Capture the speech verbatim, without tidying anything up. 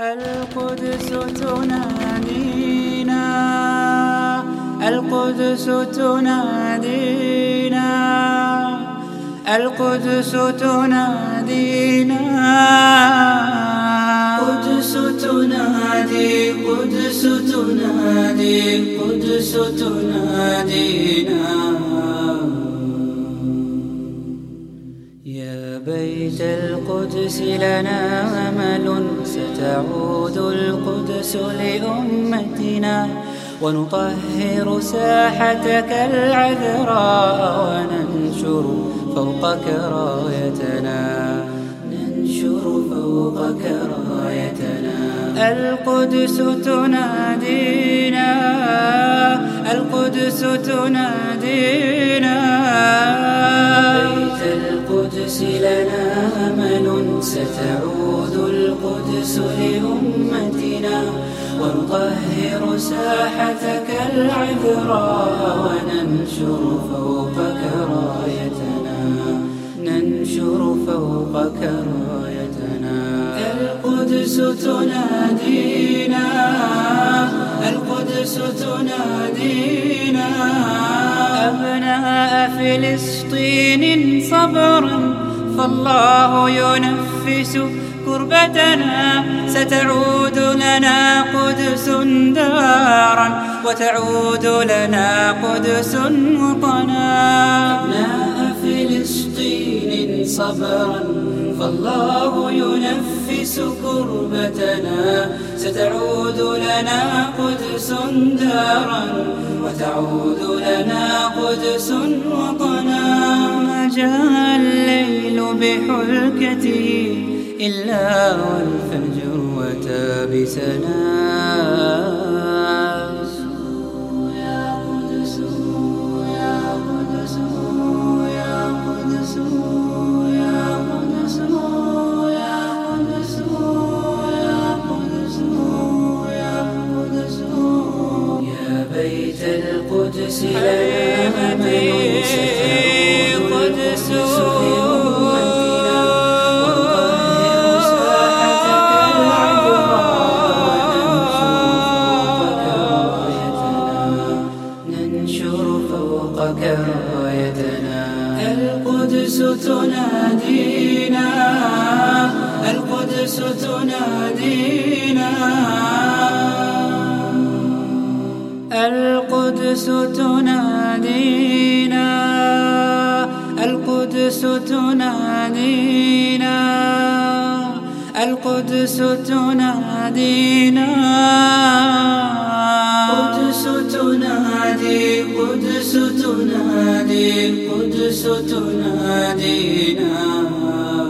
القدس تنادينا، القدس تنادينا، القدس تنادينا، قدس تنادي، قدس تنادي، قدس تنادينا. يا بيت القدس لنا أمل، ستعود القدس لأمتنا، ونطهر ساحتك العذراء، وننشر فوقك رايتنا، ننشر فوقك رايتنا. القدس تنادينا، القدس تنادينا، بيت القدس لنا أمل، ستعود القدس لأمتنا، ونطهر ساحتك العذراء، وننشر فوقك رايتنا، ننشر فوقك رايتنا. القدس تنادينا، القدس تنادينا، أبناء فلسطين صبرا، فالله ينفس كربتنا، ستعود لنا قدس دارا، وتعود لنا قدس وطنا. أبناء فلسطين صبرا، فالله ينفس كربتنا، ستعود لنا قدس دارا، وتعود لنا قدس وطنا. ما جاء الليل بحلكته إلا والفجر وتى بسنا. يا قدس يا قدس يا قدس يا قدس يا قدس يا قدس يا قدس. يا بيت القدس لنا أمل، ستعود القدس لأمتنا، ونطهر ساحتك العذراء، ننشر فوقك رايتنا. القدس تنادينا، القدس تنادينا، القدس تنادينا، القدس تنادينا، القدس تنادينا، قدس تنادي، قدس تنادي، قدس تنادينا.